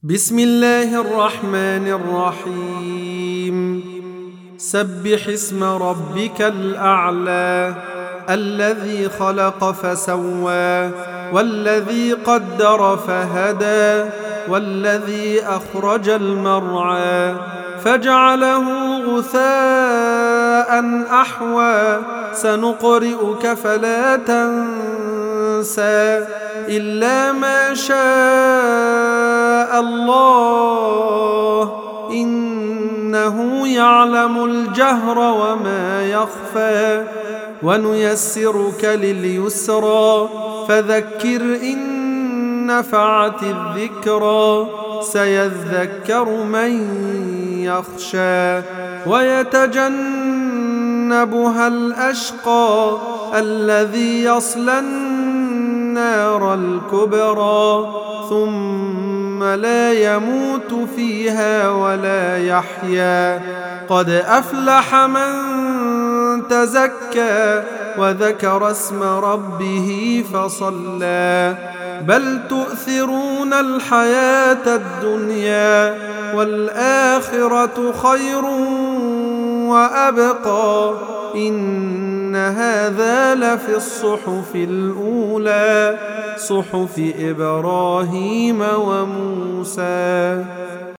بسم الله الرحمن الرحيم سبح اسم ربك الأعلى الذي خلق فسوى والذي قدر فهدى والذي أخرج المرعى فجعله غثاء أحوى سنقرئك فلا تنسى إلا ما شاء الله إنه يعلم الجهر وما يخفى ونيسرك لليسرى فذكر إن نفعت الذكرى سيذكر من يخشى ويتجنبها الأشقى الذي يصلى النار الكبرى ثم لا يموت فيها ولا يحيا قد أفلح من تزكى وذكر اسم ربه فصلى بل تؤثرون الحياة الدنيا والآخرة خير وأبقى إن هذا لفي الصحف الأولى صحف إبراهيم وموسى.